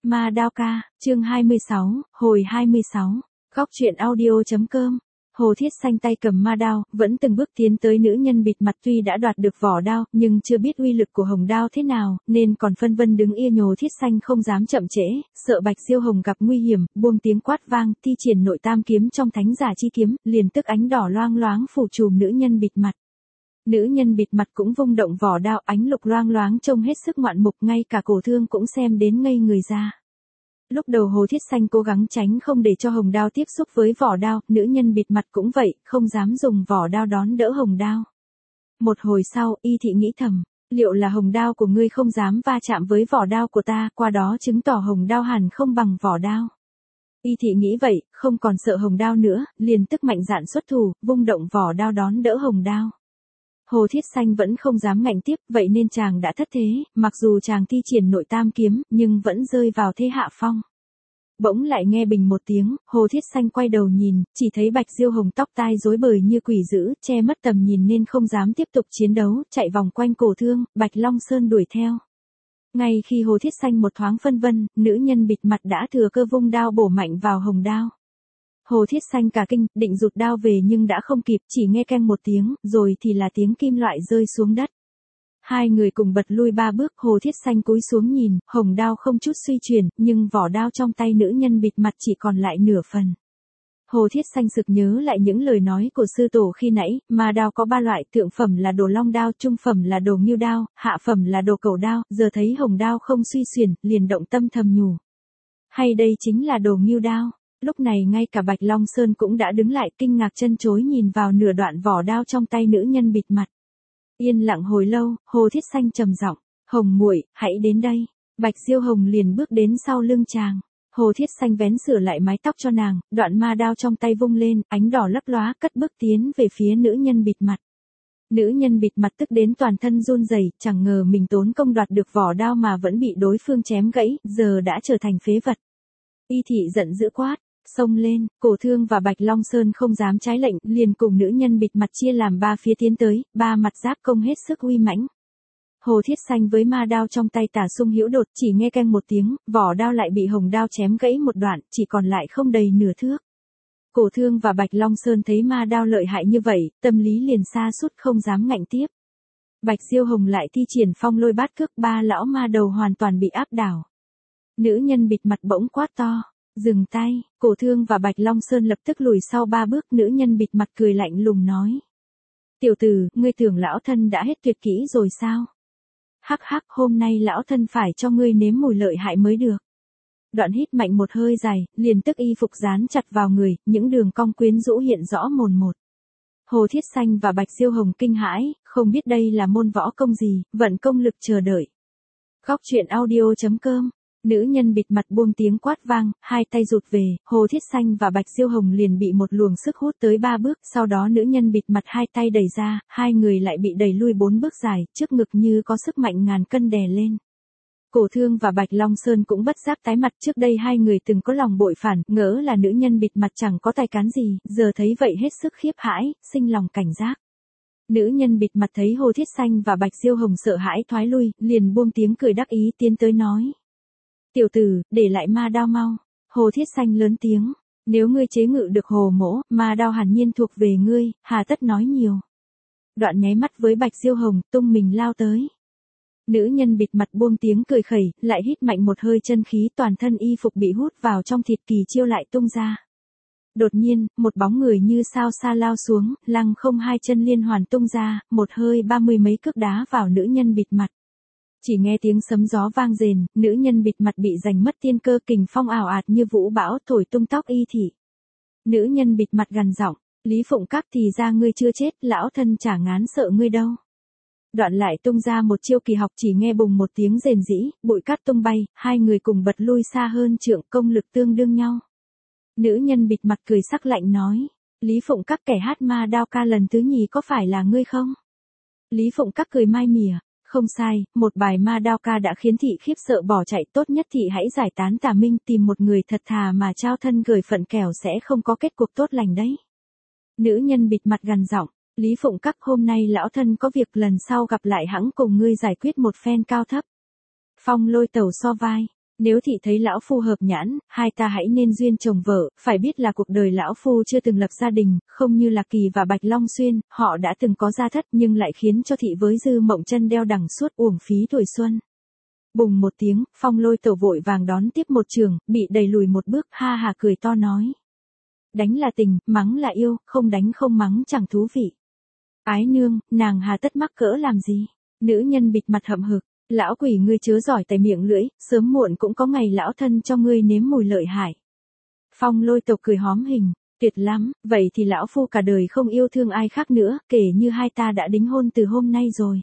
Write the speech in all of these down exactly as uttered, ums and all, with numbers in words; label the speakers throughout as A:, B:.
A: Ma Đao Ca, chương hai mươi sáu, hồi hai mươi sáu, góc truyện audio.com. Hồ Thiết Xanh tay cầm ma đao, vẫn từng bước tiến tới nữ nhân bịt mặt, tuy đã đoạt được vỏ đao, nhưng chưa biết uy lực của hồng đao thế nào, nên còn phân vân đứng yên. Hồ Thiết Xanh không dám chậm trễ, sợ Bạch Diêu Hồng gặp nguy hiểm, buông tiếng quát vang, thi triển nội tam kiếm trong thánh giả chi kiếm, liền tức ánh đỏ loang loáng phủ trùm nữ nhân bịt mặt. Nữ nhân bịt mặt cũng vung động vỏ đao, ánh lục loang loáng trông hết sức ngoạn mục, ngay cả Cổ Thương cũng xem đến ngây người ra. Lúc đầu Hồ Thiết Xanh cố gắng tránh không để cho hồng đao tiếp xúc với vỏ đao, nữ nhân bịt mặt cũng vậy, không dám dùng vỏ đao đón đỡ hồng đao. Một hồi sau, Y Thị nghĩ thầm, liệu là hồng đao của ngươi không dám va chạm với vỏ đao của ta, qua đó chứng tỏ hồng đao hẳn không bằng vỏ đao. Y Thị nghĩ vậy, không còn sợ hồng đao nữa, liền tức mạnh dạn xuất thủ, vung động vỏ đao đón đỡ hồng đao. Hồ Thiết Xanh vẫn không dám ngạnh tiếp, vậy nên chàng đã thất thế, mặc dù chàng thi triển nội tam kiếm, nhưng vẫn rơi vào thế hạ phong. Bỗng lại nghe bình một tiếng, Hồ Thiết Xanh quay đầu nhìn, chỉ thấy Bạch Diêu Hồng tóc tai rối bời như quỷ dữ, che mất tầm nhìn nên không dám tiếp tục chiến đấu, chạy vòng quanh Cổ Thương, Bạch Long Sơn đuổi theo. Ngay khi Hồ Thiết Xanh một thoáng phân vân, nữ nhân bịt mặt đã thừa cơ vung đao bổ mạnh vào hồng đao. Hồ Thiết Xanh cả kinh, định rụt đao về nhưng đã không kịp, chỉ nghe keng một tiếng, rồi thì là tiếng kim loại rơi xuống đất. Hai người cùng bật lui ba bước, Hồ Thiết Xanh cúi xuống nhìn, hồng đao không chút suy chuyển, nhưng vỏ đao trong tay nữ nhân bịt mặt chỉ còn lại nửa phần. Hồ Thiết Xanh sực nhớ lại những lời nói của sư tổ khi nãy, ma đao có ba loại, thượng phẩm là đồ long đao, trung phẩm là đồ ngưu đao, hạ phẩm là đồ cẩu đao, giờ thấy hồng đao không suy xuyển, liền động tâm thầm nhủ. Hay đây chính là đồ ngưu đao? Lúc này ngay cả Bạch Long Sơn cũng đã đứng lại, kinh ngạc chân chối nhìn vào nửa đoạn vỏ đao trong tay nữ nhân bịt mặt. Yên lặng hồi lâu, Hồ Thiết Xanh trầm giọng, Hồng muội, hãy đến đây. Bạch Diêu Hồng liền bước đến sau lưng chàng. Hồ Thiết Xanh vén sửa lại mái tóc cho nàng, đoạn ma đao trong tay vung lên, ánh đỏ lấp lóa, cất bước tiến về phía nữ nhân bịt mặt. Nữ nhân bịt mặt tức đến toàn thân run rẩy, chẳng ngờ mình tốn công đoạt được vỏ đao mà vẫn bị đối phương chém gãy, giờ đã trở thành phế vật. Y Thị giận dữ quát, xông lên. Cổ Thương và Bạch Long Sơn không dám trái lệnh, liền cùng nữ nhân bịt mặt chia làm ba phía tiến tới, ba mặt giáp công hết sức uy mãnh. Hồ Thiết Xanh với ma đao trong tay tả xung hữu đột, chỉ nghe keng một tiếng, vỏ đao lại bị hồng đao chém gãy một đoạn, chỉ còn lại không đầy nửa thước. Cổ Thương và Bạch Long Sơn thấy ma đao lợi hại như vậy, tâm lý liền sa sút không dám ngạnh tiếp. Bạch Diêu Hồng lại thi triển phong lôi bát cước, ba lão ma đầu hoàn toàn bị áp đảo. Nữ nhân bịt mặt bỗng quát to, dừng tay. Cổ Thương và Bạch Long Sơn lập tức lùi sau ba bước, nữ nhân bịt mặt cười lạnh lùng nói. Tiểu tử, ngươi tưởng lão thân đã hết tuyệt kỹ rồi sao? Hắc hắc, hôm nay lão thân phải cho ngươi nếm mùi lợi hại mới được. Đoạn hít mạnh một hơi dài, liền tức y phục dán chặt vào người, những đường cong quyến rũ hiện rõ mồn một. Hồ Thiết Xanh và Bạch Diêu Hồng kinh hãi, không biết đây là môn võ công gì, vận công lực chờ đợi. Góc truyện audio.com. Nữ nhân bịt mặt buông tiếng quát vang, hai tay rụt về, Hồ Thiết Xanh và Bạch Diêu Hồng liền bị một luồng sức hút tới ba bước, sau đó nữ nhân bịt mặt hai tay đẩy ra, hai người lại bị đẩy lui bốn bước dài, trước ngực như có sức mạnh ngàn cân đè lên. Cổ Thương và Bạch Long Sơn cũng bất giác tái mặt, trước đây hai người từng có lòng bội phản, ngỡ là nữ nhân bịt mặt chẳng có tài cán gì, giờ thấy vậy hết sức khiếp hãi, sinh lòng cảnh giác. Nữ nhân bịt mặt thấy Hồ Thiết Xanh và Bạch Diêu Hồng sợ hãi thoái lui, liền buông tiếng cười đắc ý tiến tới nói. Tiểu tử, để lại ma đao mau. Hồ Thiết Xanh lớn tiếng, nếu ngươi chế ngự được Hồ mỗ, ma đao hẳn nhiên thuộc về ngươi, hà tất nói nhiều. Đoạn nháy mắt với Bạch Diêu Hồng, tung mình lao tới. Nữ nhân bịt mặt buông tiếng cười khẩy, lại hít mạnh một hơi chân khí, toàn thân y phục bị hút vào trong thịt, kỳ chiêu lại tung ra. Đột nhiên, một bóng người như sao xa lao xuống, lăng không hai chân liên hoàn tung ra, một hơi ba mươi mấy cước đá vào nữ nhân bịt mặt. Chỉ nghe tiếng sấm gió vang rền, nữ nhân bịt mặt bị giành mất tiên cơ, kình phong ảo ạt như vũ bão thổi tung tóc Y Thị. Nữ nhân bịt mặt gằn giọng, Lý Phụng Các, thì ra ngươi chưa chết, lão thân chả ngán sợ ngươi đâu. Đoạn lại tung ra một chiêu kỳ học, chỉ nghe bùng một tiếng rền rĩ, bụi cát tung bay, hai người cùng bật lui xa hơn trượng, công lực tương đương nhau. Nữ nhân bịt mặt cười sắc lạnh nói, Lý Phụng Các, kẻ hát ma đao ca lần thứ nhì có phải là ngươi không? Lý Phụng Các cười mai mỉa. Không sai, một bài ma đao ca đã khiến thị khiếp sợ bỏ chạy, tốt nhất thị hãy giải tán tà minh, tìm một người thật thà mà trao thân gửi phận, kẻo sẽ không có kết cục tốt lành đấy. Nữ nhân bịt mặt gằn giọng, Lý Phụng Các, hôm nay lão thân có việc, lần sau gặp lại hẵng cùng ngươi giải quyết một phen cao thấp. Phong lôi tẩu so vai. Nếu thị thấy lão phu hợp nhãn, hai ta hãy nên duyên chồng vợ, phải biết là cuộc đời lão phu chưa từng lập gia đình, không như Lạc Kỳ và Bạch Long Xuyên, họ đã từng có gia thất nhưng lại khiến cho thị với Dư Mộng Chân đeo đẳng suốt uổng phí tuổi xuân. Bùng một tiếng, Phong Lôi Tẩu vội vàng đón tiếp một trường, bị đẩy lùi một bước, ha hà cười to nói. Đánh là tình, mắng là yêu, không đánh không mắng chẳng thú vị. Ái nương, nàng hà tất mắc cỡ làm gì? Nữ nhân bịt mặt hậm hực. Lão quỷ ngươi chớ giỏi tay miệng lưỡi, sớm muộn cũng có ngày lão thân cho ngươi nếm mùi lợi hại. Phong Lôi Tộc cười hóm hình, tuyệt lắm, vậy thì lão phu cả đời không yêu thương ai khác nữa, kể như hai ta đã đính hôn từ hôm nay rồi.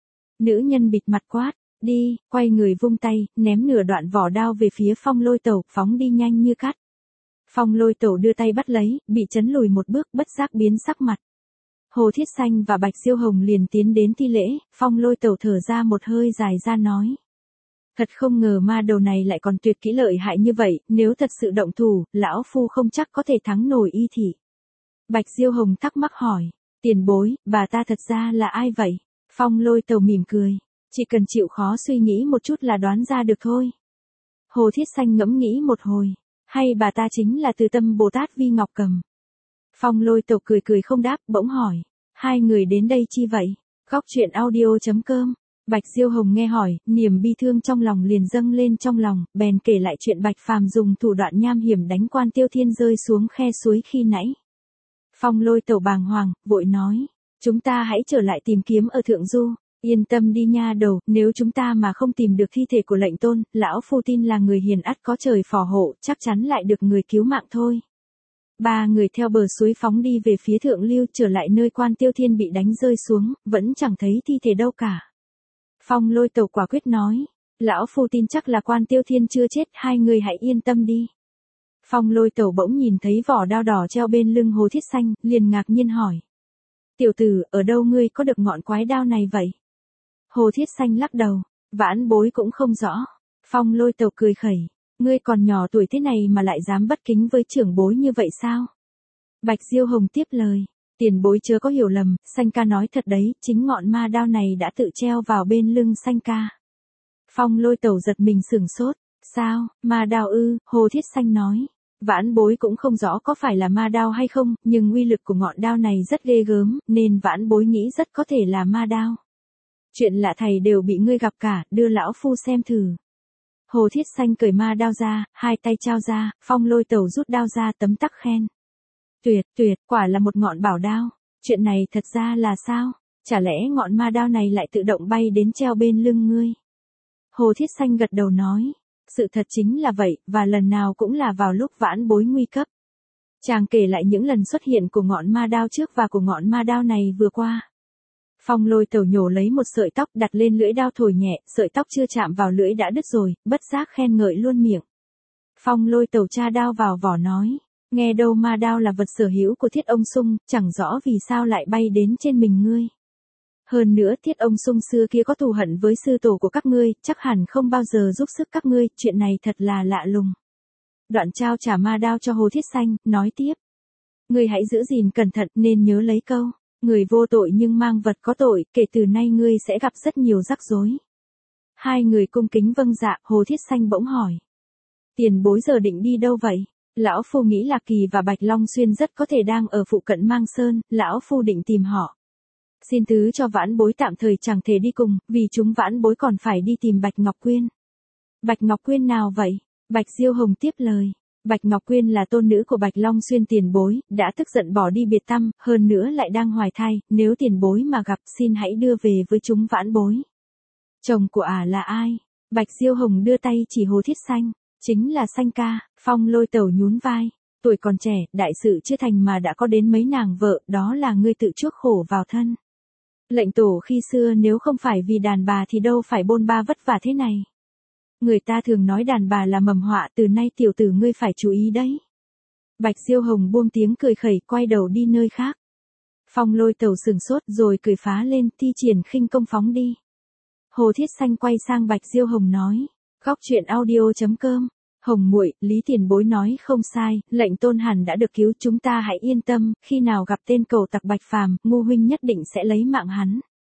A: Nữ nhân bịt mặt quát, đi, quay người vung tay, ném nửa đoạn vỏ đao về phía Phong Lôi Tẩu, phóng đi nhanh như cắt. Phong Lôi Tẩu đưa tay bắt lấy, bị chấn lùi một bước, bất giác biến sắc mặt. Hồ Thiết Xanh và Bạch Diêu Hồng liền tiến đến thi lễ, Phong Lôi Tẩu thở ra một hơi dài ra nói. Thật không ngờ ma đầu này lại còn tuyệt kỹ lợi hại như vậy, nếu thật sự động thủ, lão phu không chắc có thể thắng nổi y thị. Bạch Diêu Hồng thắc mắc hỏi, tiền bối, bà ta thật ra là ai vậy? Phong Lôi Tẩu mỉm cười, chỉ cần chịu khó suy nghĩ một chút là đoán ra được thôi. Hồ Thiết Xanh ngẫm nghĩ một hồi, hay bà ta chính là Từ Tâm Bồ Tát Vi Ngọc Cầm? Phong Lôi Tẩu cười cười không đáp, bỗng hỏi, hai người đến đây chi vậy? Góc truyện audio chấm com. Bạch Diêu Hồng nghe hỏi, niềm bi thương trong lòng liền dâng lên trong lòng, bèn kể lại chuyện Bạch Phàm dùng thủ đoạn nham hiểm đánh Quan Tiêu Thiên rơi xuống khe suối khi nãy. Phong Lôi Tẩu bàng hoàng, vội nói, chúng ta hãy trở lại tìm kiếm ở Thượng Du. Yên tâm đi nha đầu, nếu chúng ta mà không tìm được thi thể của lệnh tôn, lão phu tin là người hiền ắt có trời phò hộ, chắc chắn lại được người cứu mạng thôi. Ba người theo bờ suối phóng đi về phía Thượng Lưu, trở lại nơi Quan Tiêu Thiên bị đánh rơi xuống, vẫn chẳng thấy thi thể đâu cả. Phong Lôi Tẩu quả quyết nói, lão phu tin chắc là Quan Tiêu Thiên chưa chết, hai người hãy yên tâm đi. Phong Lôi Tẩu bỗng nhìn thấy vỏ đao đỏ treo bên lưng Hồ Thiết Xanh, liền ngạc nhiên hỏi. Tiểu tử, ở đâu ngươi có được ngọn quái đao này vậy? Hồ Thiết Xanh lắc đầu, vãn bối cũng không rõ. Phong Lôi Tẩu cười khẩy, ngươi còn nhỏ tuổi thế này mà lại dám bất kính với trưởng bối như vậy sao? Bạch Diêu Hồng tiếp lời, tiền bối chớ có hiểu lầm, Xanh ca nói thật đấy, chính ngọn ma đao này đã tự treo vào bên lưng Xanh ca. Phong Lôi Tẩu giật mình sửng sốt, sao, ma đao ư? Hồ Thiết Xanh nói, vãn bối cũng không rõ có phải là ma đao hay không, nhưng uy lực của ngọn đao này rất ghê gớm, nên vãn bối nghĩ rất có thể là ma đao. Chuyện lạ thầy đều bị ngươi gặp cả, đưa lão phu xem thử. Hồ Thiết Xanh cởi ma đao ra, hai tay trao ra, Phong Lôi Tẩu rút đao ra tấm tắc khen. Tuyệt, tuyệt, quả là một ngọn bảo đao. Chuyện này thật ra là sao? Chả lẽ ngọn ma đao này lại tự động bay đến treo bên lưng ngươi? Hồ Thiết Xanh gật đầu nói. Sự thật chính là vậy, và lần nào cũng là vào lúc vãn bối nguy cấp. Chàng kể lại những lần xuất hiện của ngọn ma đao trước và của ngọn ma đao này vừa qua. Phong Lôi Tẩu nhổ lấy một sợi tóc đặt lên lưỡi đao thổi nhẹ, sợi tóc chưa chạm vào lưỡi đã đứt rồi, bất giác khen ngợi luôn miệng. Phong Lôi Tẩu tra đao vào vỏ nói, nghe đâu ma đao là vật sở hữu của Thiết Ông Sung, chẳng rõ vì sao lại bay đến trên mình ngươi. Hơn nữa Thiết Ông Sung xưa kia có thù hận với sư tổ của các ngươi, chắc hẳn không bao giờ giúp sức các ngươi, chuyện này thật là lạ lùng. Đoạn trao trả ma đao cho Hồ Thiết Xanh, nói tiếp. Ngươi hãy giữ gìn cẩn thận, nên nhớ lấy câu. Người vô tội nhưng mang vật có tội, kể từ nay ngươi sẽ gặp rất nhiều rắc rối. Hai người cung kính vâng dạ, Hồ Thiết Xanh bỗng hỏi. Tiền bối giờ định đi đâu vậy? Lão phu nghĩ Lạc Kỳ và Bạch Long Xuyên rất có thể đang ở phụ cận Mang Sơn, lão phu định tìm họ. Xin thứ cho vãn bối tạm thời chẳng thể đi cùng, vì chúng vãn bối còn phải đi tìm Bạch Ngọc Quyên. Bạch Ngọc Quyên nào vậy? Bạch Diêu Hồng tiếp lời. Bạch Ngọc Quyên là tôn nữ của Bạch Long Xuyên tiền bối, đã tức giận bỏ đi biệt tăm, hơn nữa lại đang hoài thai, nếu tiền bối mà gặp xin hãy đưa về với chúng vãn bối. Chồng của ả à là ai? Bạch Diêu Hồng đưa tay chỉ Hồ Thiết Xanh, chính là Xanh ca. Phong Lôi Tẩu nhún vai, tuổi còn trẻ, đại sự chưa thành mà đã có đến mấy nàng vợ, đó là ngươi tự chuốc khổ vào thân. Lệnh tổ khi xưa nếu không phải vì đàn bà thì đâu phải bôn ba vất vả thế này. Người ta thường nói đàn bà là mầm họa, từ nay tiểu tử ngươi phải chú ý đấy. Bạch Diêu Hồng buông tiếng cười khẩy, quay đầu đi nơi khác. Phong Lôi Tẩu sừng sốt rồi cười phá lên, thi triển khinh công phóng đi. Hồ Thiết Xanh quay sang Bạch Diêu Hồng nói, góc truyện audio chấm com. Hồng muội, Lý tiền bối nói không sai, lệnh tôn hẳn đã được cứu, chúng ta hãy yên tâm, khi nào gặp tên cẩu tặc Bạch Phàm, Ngô huynh nhất định sẽ lấy mạng hắn.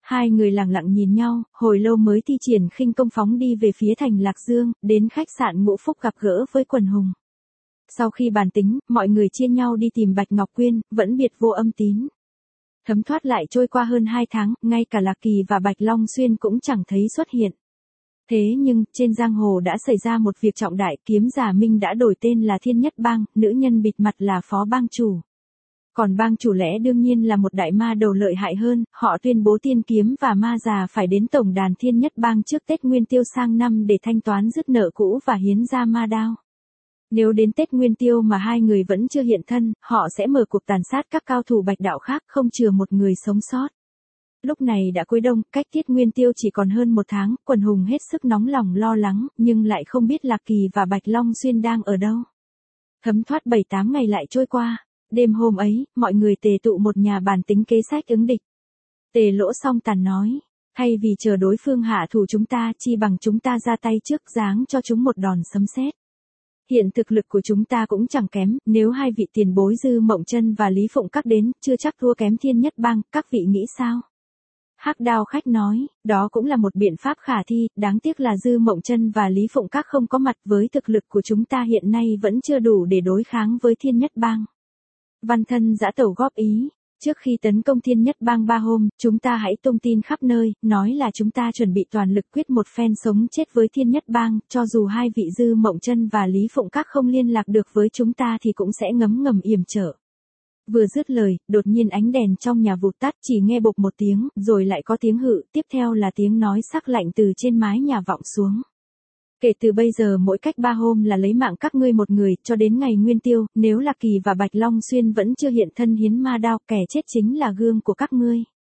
A: Hai người lặng lặng nhìn nhau, hồi lâu mới thi triển khinh công phóng đi về phía thành Lạc Dương, đến khách sạn Ngũ Phúc gặp gỡ với Quần Hùng. Sau khi bàn tính, mọi người chia nhau đi tìm Bạch Ngọc Quyên, vẫn biệt vô âm tín. Thấm thoát lại trôi qua hơn hai tháng, ngay cả Lạc Kỳ và Bạch Long Xuyên cũng chẳng thấy xuất hiện. Thế nhưng, trên giang hồ đã xảy ra một việc trọng đại, kiếm giả Minh đã đổi tên là Thiên Nhất Bang, nữ nhân bịt mặt là phó bang chủ. Còn bang chủ lẽ đương nhiên là một đại ma đầu lợi hại hơn, họ tuyên bố Tiên Kiếm và Ma Già phải đến tổng đàn Thiên Nhất Bang trước Tết Nguyên Tiêu sang năm để thanh toán dứt nợ cũ và hiến ra ma đao. Nếu đến Tết Nguyên Tiêu mà hai người vẫn chưa hiện thân, họ sẽ mở cuộc tàn sát các cao thủ bạch đạo khác, không chừa một người sống sót. Lúc này đã cuối đông, cách Tiết Nguyên Tiêu chỉ còn hơn một tháng, Quần Hùng hết sức nóng lòng lo lắng, nhưng lại không biết Lạc Kỳ và Bạch Long Xuyên đang ở đâu. Thấm thoát bảy tám ngày lại trôi qua. Đêm hôm ấy, mọi người tề tụ một nhà bàn tính kế sách ứng địch. Tề Lỗ Song Tàn nói, thay vì chờ đối phương hạ thủ chúng ta, chi bằng chúng ta ra tay trước, giáng cho chúng một đòn sấm sét. Hiện thực lực của chúng ta cũng chẳng kém, nếu hai vị tiền bối Dư Mộng Chân và Lý Phụng Các đến, chưa chắc thua kém Thiên Nhất Bang, các vị nghĩ sao? Hắc Đao Khách nói, đó cũng là một biện pháp khả thi, đáng tiếc là Dư Mộng Chân và Lý Phụng Các không có mặt, với thực lực của chúng ta hiện nay vẫn chưa đủ để đối kháng với Thiên Nhất Bang. Văn Thân Dã Tẩu góp ý, trước khi tấn công Thiên Nhất Bang ba hôm, chúng ta hãy tung tin khắp nơi, nói là chúng ta chuẩn bị toàn lực quyết một phen sống chết với Thiên Nhất Bang, cho dù hai vị Dư Mộng Chân và Lý Phụng Các không liên lạc được với chúng ta thì cũng sẽ ngấm ngầm yểm trở. Vừa dứt lời, đột nhiên ánh đèn trong nhà vụt tắt, chỉ nghe bộp một tiếng, rồi lại có tiếng hự, tiếp theo là tiếng nói sắc lạnh từ trên mái nhà vọng xuống. Kể từ bây giờ mỗi cách ba hôm là lấy mạng các ngươi một người, cho đến ngày Nguyên Tiêu, nếu Lạc Kỳ và Bạch Long Xuyên vẫn chưa hiện thân hiến ma đao, kẻ chết chính là gương của các ngươi.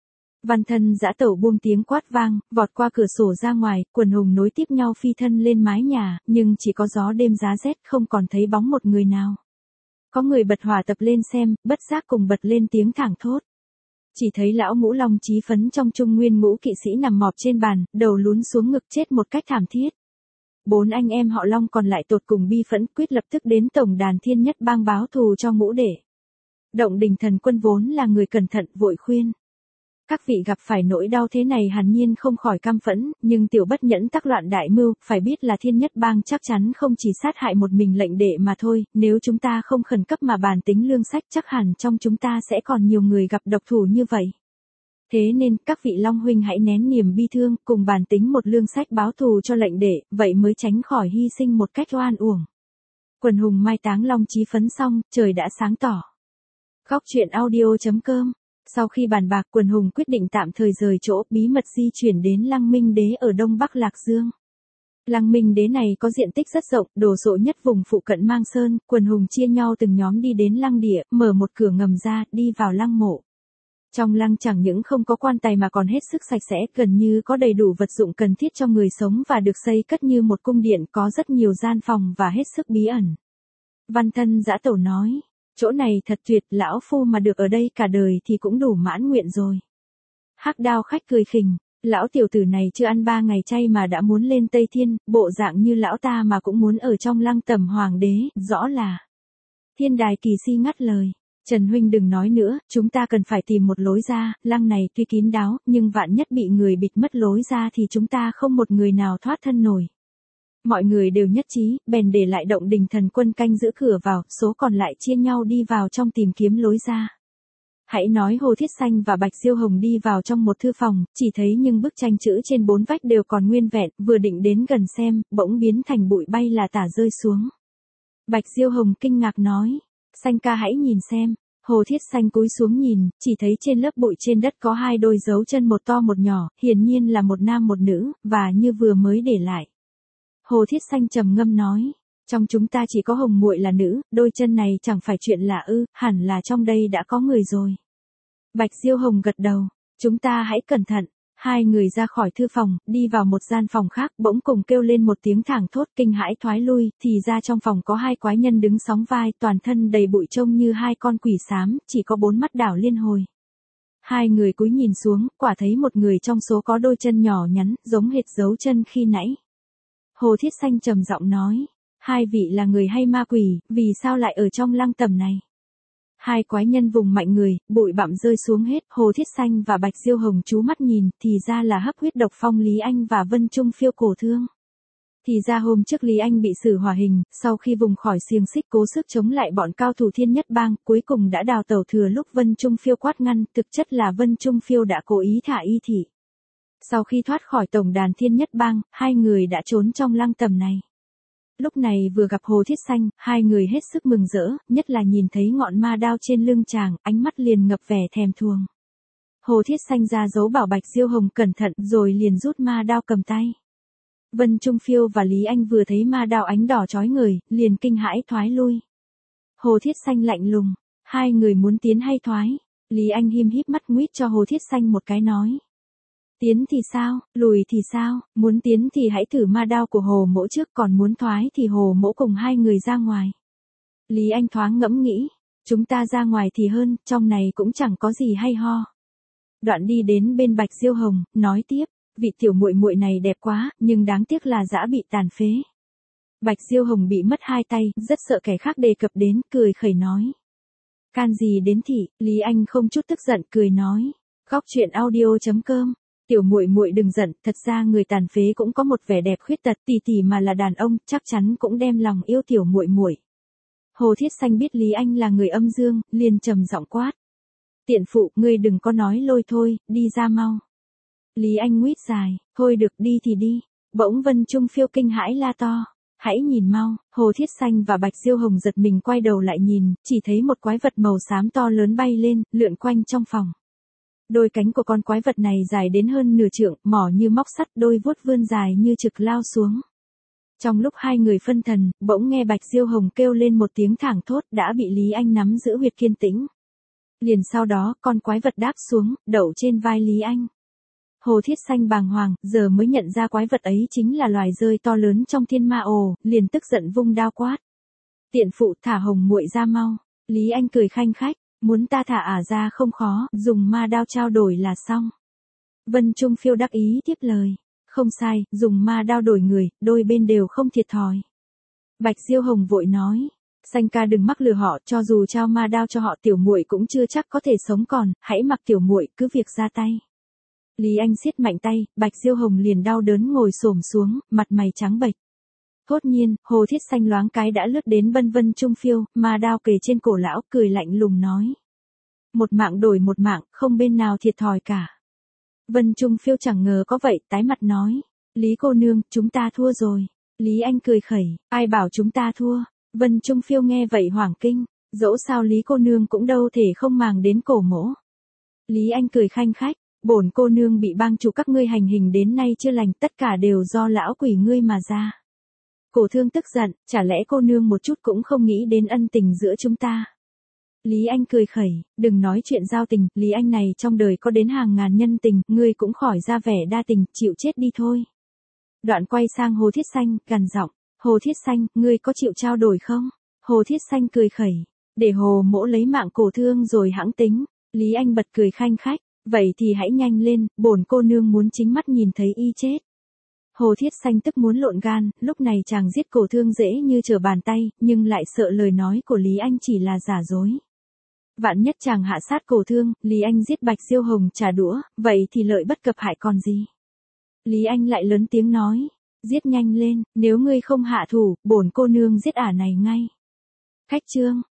A: Văn Thân Dã Tẩu buông tiếng quát vang, vọt qua cửa sổ ra ngoài, Quần Hùng nối tiếp nhau phi thân lên mái nhà, nhưng chỉ có gió đêm giá rét, không còn thấy bóng một người nào. Có người bật hỏa tập lên xem, bất giác cùng bật lên tiếng thảng thốt. Chỉ thấy lão Ngũ Long Chí Phấn trong Trung Nguyên Ngũ kỵ sĩ nằm mọp trên bàn, đầu lún xuống ngực chết một cách thảm thiết. Bốn anh em họ Long còn lại tột cùng bi phẫn, quyết lập tức đến tổng đàn Thiên Nhất Bang báo thù cho Ngũ Đệ. Động Đình Thần Quân vốn là người cẩn thận, vội khuyên. Các vị gặp phải nỗi đau thế này hẳn nhiên không khỏi căm phẫn, nhưng tiểu bất nhẫn tác loạn đại mưu, phải biết là Thiên Nhất Bang chắc chắn không chỉ sát hại một mình lệnh đệ mà thôi, nếu chúng ta không khẩn cấp mà bàn tính lương sách chắc hẳn trong chúng ta sẽ còn nhiều người gặp độc thủ như vậy. Thế nên, các vị Long huynh hãy nén niềm bi thương, cùng bàn tính một lương sách báo thù cho lệnh đệ, vậy mới tránh khỏi hy sinh một cách oan uổng. Quần Hùng mai táng Long Chí Phấn xong, trời đã sáng tỏ. Góc truyện audio chấm com. Sau khi bàn bạc, Quần Hùng quyết định tạm thời rời chỗ, bí mật di chuyển đến Lăng Minh Đế ở đông bắc Lạc Dương. Lăng Minh Đế này có diện tích rất rộng, đồ sộ nhất vùng phụ cận Mang Sơn, Quần Hùng chia nhau từng nhóm đi đến lăng địa, mở một cửa ngầm ra, đi vào lăng mộ. Trong lăng chẳng những không có quan tài mà còn hết sức sạch sẽ, gần như có đầy đủ vật dụng cần thiết cho người sống và được xây cất như một cung điện, có rất nhiều gian phòng và hết sức bí ẩn. Văn Thân Dã Tẩu nói, chỗ này thật tuyệt, lão phu mà được ở đây cả đời thì cũng đủ mãn nguyện rồi. Hắc Đao Khách cười khỉnh, lão tiểu tử này chưa ăn ba ngày chay mà đã muốn lên Tây Thiên, bộ dạng như lão ta mà cũng muốn ở trong lăng tẩm hoàng đế, rõ là. Thiên Đài Kỳ Si ngắt lời. Trần huynh đừng nói nữa, chúng ta cần phải tìm một lối ra, lăng này tuy kín đáo, nhưng vạn nhất bị người bịt mất lối ra thì chúng ta không một người nào thoát thân nổi. Mọi người đều nhất trí, bèn để lại Động Đình Thần Quân canh giữ cửa vào, số còn lại chia nhau đi vào trong tìm kiếm lối ra. Hãy nói Hồ Thiết Xanh và Bạch Diêu Hồng đi vào trong một thư phòng, chỉ thấy những bức tranh chữ trên bốn vách đều còn nguyên vẹn, vừa định đến gần xem, bỗng biến thành bụi bay là tả rơi xuống. Bạch Diêu Hồng kinh ngạc nói, Xanh ca hãy nhìn xem. Hồ Thiết Xanh cúi xuống nhìn, chỉ thấy trên lớp bụi trên đất có hai đôi dấu chân một to một nhỏ, hiển nhiên là một nam một nữ, và như vừa mới để lại. Hồ Thiết Xanh trầm ngâm nói, trong chúng ta chỉ có Hồng muội là nữ, đôi chân này chẳng phải chuyện lạ ư, hẳn là trong đây đã có người rồi. Bạch Diêu Hồng gật đầu, chúng ta hãy cẩn thận. Hai người ra khỏi thư phòng, đi vào một gian phòng khác, bỗng cùng kêu lên một tiếng thảng thốt kinh hãi thoái lui, thì ra trong phòng có hai quái nhân đứng sóng vai, toàn thân đầy bụi trông như hai con quỷ xám, chỉ có bốn mắt đảo liên hồi. Hai người cúi nhìn xuống, quả thấy một người trong số có đôi chân nhỏ nhắn, giống hệt dấu chân khi nãy. Hồ Thiết Xanh trầm giọng nói, hai vị là người hay ma quỷ, vì sao lại ở trong lăng tẩm này? Hai quái nhân vùng mạnh người, bụi bặm rơi xuống hết, Hồ Thiết Xanh và Bạch Diêu Hồng chú mắt nhìn, thì ra là hấp huyết độc phong Lý Anh và Vân Trung Phiêu cổ thương. Thì ra hôm trước Lý Anh bị xử hỏa hình, sau khi vùng khỏi xiềng xích cố sức chống lại bọn cao thủ Thiên Nhất Bang, cuối cùng đã đào tẩu thừa lúc Vân Trung Phiêu quát ngăn, thực chất là Vân Trung Phiêu đã cố ý thả y thị. Sau khi thoát khỏi tổng đàn Thiên Nhất Bang, hai người đã trốn trong lăng tầm này. Lúc này vừa gặp Hồ Thiết Xanh, hai người hết sức mừng rỡ, nhất là nhìn thấy ngọn ma đao trên lưng chàng, ánh mắt liền ngập vẻ thèm thuồng. Hồ Thiết Xanh ra dấu bảo Bạch Diêu Hồng cẩn thận rồi liền rút ma đao cầm tay. Vân Trung Phiêu và Lý Anh vừa thấy ma đao ánh đỏ chói người, liền kinh hãi thoái lui. Hồ Thiết Xanh lạnh lùng, hai người muốn tiến hay thoái? Lý Anh him híp mắt nguýt cho Hồ Thiết Xanh một cái nói. Tiến thì sao, lùi thì sao, muốn tiến thì hãy thử ma đao của Hồ Mỗ trước, còn muốn thoái thì Hồ Mỗ cùng hai người ra ngoài. Lý Anh thoáng ngẫm nghĩ, chúng ta ra ngoài thì hơn, trong này cũng chẳng có gì hay ho. Đoạn đi đến bên Bạch Diêu Hồng, nói tiếp, vị tiểu muội muội này đẹp quá, nhưng đáng tiếc là dã bị tàn phế. Bạch Diêu Hồng bị mất hai tay, rất sợ kẻ khác đề cập đến, cười khẩy nói. Can gì đến thị, Lý Anh không chút tức giận cười nói. Góc truyện audio chấm com. Tiểu muội muội đừng giận, thật ra người tàn phế cũng có một vẻ đẹp khuyết tật, tỷ tỷ mà là đàn ông, chắc chắn cũng đem lòng yêu tiểu muội muội. Hồ Thiết Xanh biết Lý Anh là người âm dương, liền trầm giọng quát. Tiện phụ, ngươi đừng có nói lôi thôi, đi ra mau. Lý Anh nguýt dài, thôi được đi thì đi. Bỗng Vân Trung Phiêu kinh hãi la to. Hãy nhìn mau, Hồ Thiết Xanh và Bạch Diêu Hồng giật mình quay đầu lại nhìn, chỉ thấy một quái vật màu xám to lớn bay lên, lượn quanh trong phòng. Đôi cánh của con quái vật này dài đến hơn nửa trượng, mỏ như móc sắt, đôi vuốt vươn dài như trực lao xuống. Trong lúc hai người phân thần, bỗng nghe Bạch Diêu Hồng kêu lên một tiếng thảng thốt, đã bị Lý Anh nắm giữ huyệt kiên tĩnh. Liền sau đó, con quái vật đáp xuống, đậu trên vai Lý Anh. Hồ Thiết Xanh bàng hoàng, giờ mới nhận ra quái vật ấy chính là loài rơi to lớn trong thiên ma ồ, liền tức giận vung đao quát. Tiện phụ, thả Hồng muội ra mau. Lý Anh cười khanh khách, muốn ta thả ả ra không khó, dùng ma đao trao đổi là xong. Vân Trung Phiêu đắc ý tiếp lời. Không sai, dùng ma đao đổi người, đôi bên đều không thiệt thòi. Bạch Diêu Hồng vội nói. Xanh ca đừng mắc lừa họ, cho dù trao ma đao cho họ tiểu muội cũng chưa chắc có thể sống còn, hãy mặc tiểu muội cứ việc ra tay. Lý Anh siết mạnh tay, Bạch Diêu Hồng liền đau đớn ngồi xổm xuống, mặt mày trắng bệch. Thốt nhiên, Hồ Thiết Xanh loáng cái đã lướt đến Vân Vân Trung Phiêu, ma đao kề trên cổ lão, cười lạnh lùng nói. Một mạng đổi một mạng, không bên nào thiệt thòi cả. Vân Trung Phiêu chẳng ngờ có vậy, tái mặt nói. Lý cô nương, chúng ta thua rồi. Lý Anh cười khẩy, ai bảo chúng ta thua. Vân Trung Phiêu nghe vậy hoảng kinh, dẫu sao Lý cô nương cũng đâu thể không màng đến cổ mỗ. Lý Anh cười khanh khách, bổn cô nương bị bang chủ các ngươi hành hình đến nay chưa lành, tất cả đều do lão quỷ ngươi mà ra. Cổ thương tức giận, chả lẽ cô nương một chút cũng không nghĩ đến ân tình giữa chúng ta. Lý Anh cười khẩy, đừng nói chuyện giao tình, Lý Anh này trong đời có đến hàng ngàn nhân tình, ngươi cũng khỏi ra vẻ đa tình, chịu chết đi thôi. Đoạn quay sang Hồ Thiết Xanh, gằn giọng, Hồ Thiết Xanh, ngươi có chịu trao đổi không? Hồ Thiết Xanh cười khẩy, để Hồ mỗ lấy mạng cổ thương rồi hãng tính. Lý Anh bật cười khanh khách, vậy thì hãy nhanh lên, bổn cô nương muốn chính mắt nhìn thấy y chết. Hồ Thiết Xanh tức muốn lộn gan, lúc này chàng giết cổ thương dễ như trở bàn tay, nhưng lại sợ lời nói của Lý Anh chỉ là giả dối. Vạn nhất chàng hạ sát cổ thương, Lý Anh giết Bạch Diêu Hồng trả đũa, vậy thì lợi bất cập hại còn gì? Lý Anh lại lớn tiếng nói, giết nhanh lên, nếu ngươi không hạ thủ, bổn cô nương giết ả này ngay. Khách trương,